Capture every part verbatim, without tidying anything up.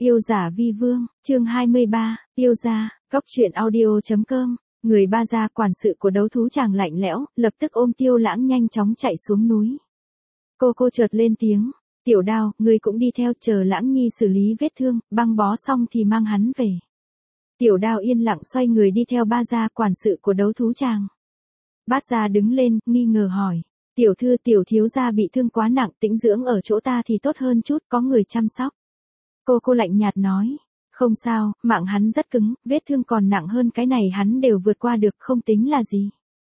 Yêu giả vi vương, chương hai mươi ba, yêu gia, góc truyện audio chấm com. Người ba gia quản sự của đấu thú chàng lạnh lẽo, lập tức ôm Tiêu Lãng nhanh chóng chạy xuống núi. Cô cô chợt lên tiếng, Tiểu Đao, ngươi cũng đi theo, chờ Lãng Nhi xử lý vết thương, băng bó xong thì mang hắn về. Tiểu Đao yên lặng xoay người đi theo ba gia quản sự của đấu thú chàng. Bát gia đứng lên, nghi ngờ hỏi, tiểu thư tiểu thiếu gia bị thương quá nặng, tĩnh dưỡng ở chỗ ta thì tốt hơn chút, có người chăm sóc. Cô cô lạnh nhạt nói, không sao, mạng hắn rất cứng, vết thương còn nặng hơn cái này hắn đều vượt qua được, không tính là gì.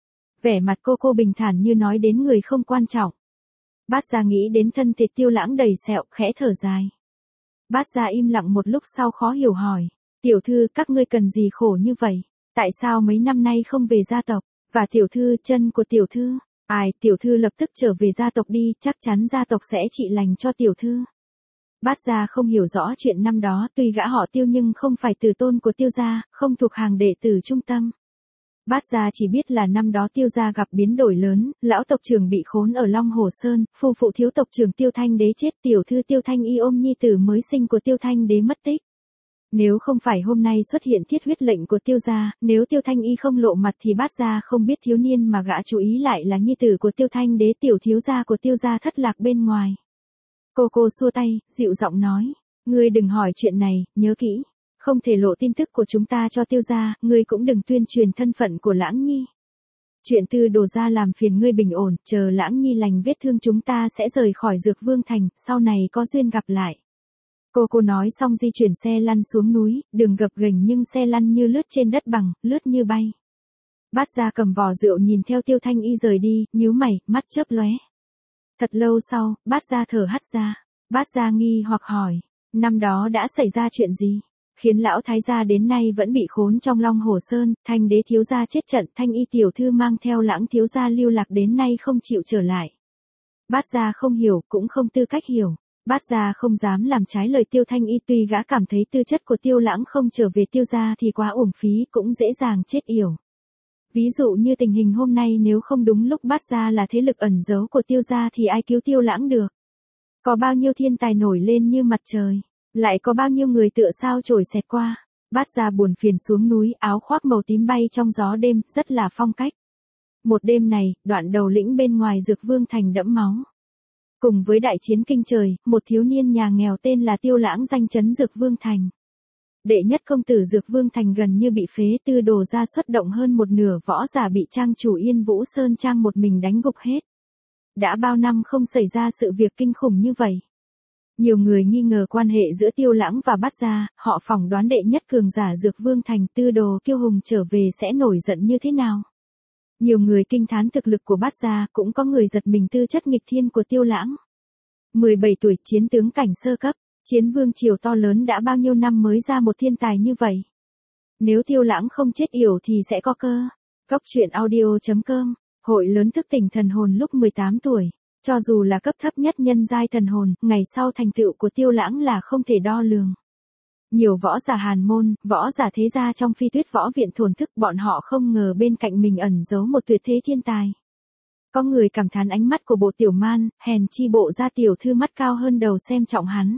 Vẻ mặt cô cô bình thản như nói đến người không quan trọng. Bát gia nghĩ đến thân thịt Tiêu Lãng đầy sẹo, khẽ thở dài. Bát gia im lặng một lúc sau khó hiểu hỏi, tiểu thư các ngươi cần gì khổ như vậy, tại sao mấy năm nay không về gia tộc, và tiểu thư chân của tiểu thư, ai, tiểu thư lập tức trở về gia tộc đi, chắc chắn gia tộc sẽ trị lành cho tiểu thư. Bát gia không hiểu rõ chuyện năm đó, tuy gã họ Tiêu nhưng không phải tử tôn của Tiêu gia, không thuộc hàng đệ tử trung tâm. Bát gia chỉ biết là năm đó Tiêu gia gặp biến đổi lớn, lão tộc trưởng bị khốn ở Long Hồ Sơn, phu phụ thiếu tộc trưởng Tiêu Thanh Đế chết, tiểu thư Tiêu Thanh Y ôm nhi tử mới sinh của Tiêu Thanh Đế mất tích. Nếu không phải hôm nay xuất hiện thiết huyết lệnh của Tiêu gia, nếu Tiêu Thanh Y không lộ mặt thì Bát gia không biết thiếu niên mà gã chú ý lại là nhi tử của Tiêu Thanh Đế, tiểu thiếu gia của Tiêu gia thất lạc bên ngoài. Cô cô xua tay, dịu giọng nói, ngươi đừng hỏi chuyện này, nhớ kỹ, không thể lộ tin tức của chúng ta cho Tiêu gia, ngươi cũng đừng tuyên truyền thân phận của Lãng Nhi. Chuyện Tư Đồ gia làm phiền ngươi bình ổn, chờ Lãng Nhi lành vết thương chúng ta sẽ rời khỏi Dược Vương Thành, sau này có duyên gặp lại. Cô cô nói xong di chuyển xe lăn xuống núi, đường gập ghềnh nhưng xe lăn như lướt trên đất bằng, lướt như bay. Bát gia cầm vò rượu nhìn theo Tiêu Thanh Y rời đi, nhíu mày, mắt chớp lóe. Thật lâu sau, Bát gia thở hắt ra. Bát gia nghi hoặc hỏi, năm đó đã xảy ra chuyện gì, khiến lão thái gia đến nay vẫn bị khốn trong Long Hồ Sơn, Thanh Đế thiếu gia chết trận, Thanh Y tiểu thư mang theo Lãng thiếu gia lưu lạc đến nay không chịu trở lại. Bát gia không hiểu, cũng không tư cách hiểu. Bát gia không dám làm trái lời Tiêu Thanh Y, tuy gã cảm thấy tư chất của Tiêu Lãng không trở về Tiêu gia thì quá uổng phí, cũng dễ dàng chết yểu. Ví dụ như tình hình hôm nay, nếu không đúng lúc Bát gia là thế lực ẩn giấu của Tiêu gia thì ai cứu Tiêu Lãng được. Có bao nhiêu thiên tài nổi lên như mặt trời, lại có bao nhiêu người tựa sao chổi xẹt qua. Bát gia buồn phiền xuống núi, áo khoác màu tím bay trong gió đêm, rất là phong cách. Một đêm này, đoạn đầu lĩnh bên ngoài Dược Vương Thành đẫm máu. Cùng với đại chiến kinh trời, một thiếu niên nhà nghèo tên là Tiêu Lãng danh chấn Dược Vương Thành. Đệ nhất công tử Dược Vương Thành gần như bị phế, Tư Đồ gia xuất động hơn một nửa võ giả bị trang chủ Yên Vũ Sơn Trang một mình đánh gục hết. Đã bao năm không xảy ra sự việc kinh khủng như vậy. Nhiều người nghi ngờ quan hệ giữa Tiêu Lãng và Bát gia, họ phỏng đoán đệ nhất cường giả Dược Vương Thành Tư Đồ Kiêu Hùng trở về sẽ nổi giận như thế nào. Nhiều người kinh thán thực lực của Bát gia, cũng có người giật mình tư chất nghịch thiên của Tiêu Lãng. mười bảy tuổi chiến tướng cảnh sơ cấp, chiến vương triều to lớn, đã bao nhiêu năm mới ra một thiên tài như vậy. Nếu Tiêu Lãng không chết yểu thì sẽ có cơ. Góc truyện audio chấm com, hội lớn thức tỉnh thần hồn lúc mười tám tuổi. Cho dù là cấp thấp nhất nhân giai thần hồn, ngày sau thành tựu của Tiêu Lãng là không thể đo lường. Nhiều võ giả hàn môn, võ giả thế gia trong Phi Tuyết võ viện thổn thức, bọn họ không ngờ bên cạnh mình ẩn giấu một tuyệt thế thiên tài. Có người cảm thán ánh mắt của Bộ Tiểu Man, hèn chi Bộ gia tiểu thư mắt cao hơn đầu xem trọng hắn.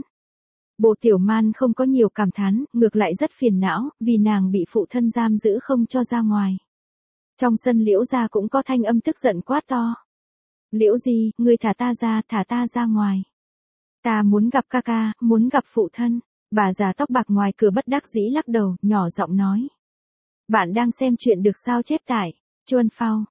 Bộ Tiểu Man không có nhiều cảm thán, ngược lại rất phiền não, vì nàng bị phụ thân giam giữ không cho ra ngoài. Trong sân Liễu gia cũng có thanh âm tức giận quát to. Liễu Di, ngươi thả ta ra, thả ta ra ngoài. Ta muốn gặp ca ca, muốn gặp phụ thân. Bà già tóc bạc ngoài cửa bất đắc dĩ lắc đầu, nhỏ giọng nói. Bạn đang xem chuyện được sao chép tại chuan phao,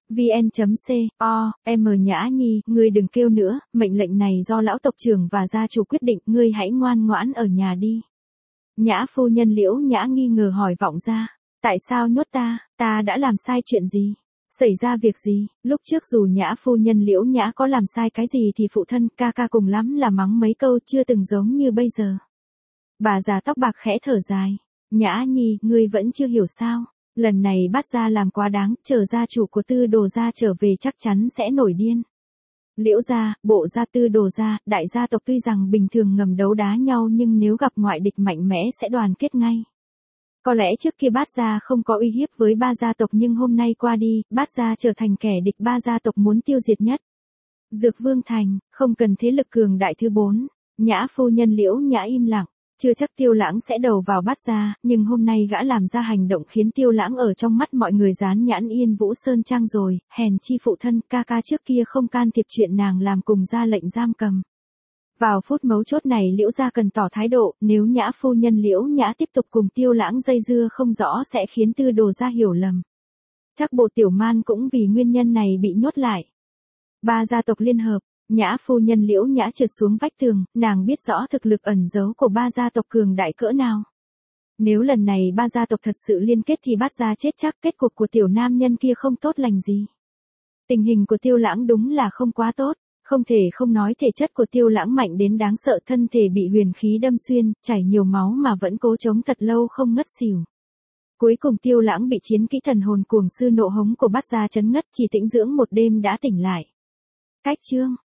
vn.co, M Nhã Nhi, ngươi đừng kêu nữa, mệnh lệnh này do lão tộc trưởng và gia chủ quyết định, ngươi hãy ngoan ngoãn ở nhà đi. Nhã phu nhân Liễu Nhã nghi ngờ hỏi vọng ra, tại sao nhốt ta, ta đã làm sai chuyện gì? Xảy ra việc gì? Lúc trước dù Nhã phu nhân Liễu Nhã có làm sai cái gì thì phụ thân ca ca cùng lắm là mắng mấy câu, chưa từng giống như bây giờ. Bà già tóc bạc khẽ thở dài. Nhã Nhi, ngươi vẫn chưa hiểu sao? Lần này Bát gia làm quá đáng, chờ gia chủ của Tư Đồ gia trở về chắc chắn sẽ nổi điên. Liễu gia, Bộ gia, Tư Đồ gia, đại gia tộc tuy rằng bình thường ngầm đấu đá nhau nhưng nếu gặp ngoại địch mạnh mẽ sẽ đoàn kết ngay. Có lẽ trước kia Bát gia không có uy hiếp với ba gia tộc nhưng hôm nay qua đi, Bát gia trở thành kẻ địch ba gia tộc muốn tiêu diệt nhất. Dược Vương Thành, không cần thế lực cường đại thứ bốn. Nhã phu nhân Liễu Nhã im lặng. Chưa chắc Tiêu Lãng sẽ đầu vào Bát gia, nhưng hôm nay gã làm ra hành động khiến Tiêu Lãng ở trong mắt mọi người dán nhãn Yên Vũ Sơn Trang rồi, hèn chi phụ thân ca ca trước kia không can thiệp chuyện nàng làm cùng ra lệnh giam cầm. Vào phút mấu chốt này Liễu gia cần tỏ thái độ, nếu Nhã phu nhân Liễu Nhã tiếp tục cùng Tiêu Lãng dây dưa không rõ sẽ khiến Tư Đồ gia hiểu lầm. Chắc bộ Tiểu Man cũng vì nguyên nhân này bị nhốt lại. Ba gia tộc liên hợp, Nhã phu nhân Liễu Nhã trượt xuống vách tường, nàng biết rõ thực lực ẩn giấu của ba gia tộc cường đại cỡ nào. Nếu lần này ba gia tộc thật sự liên kết thì Bát gia chết chắc, kết cục của tiểu nam nhân kia không tốt lành gì. Tình hình của Tiêu Lãng đúng là không quá tốt, không thể không nói thể chất của Tiêu Lãng mạnh đến đáng sợ, thân thể bị huyền khí đâm xuyên, chảy nhiều máu mà vẫn cố chống thật lâu không ngất xỉu. Cuối cùng Tiêu Lãng bị chiến kỹ thần hồn cuồng sư nộ hống của Bát gia chấn ngất, chỉ tĩnh dưỡng một đêm đã tỉnh lại. Cách chương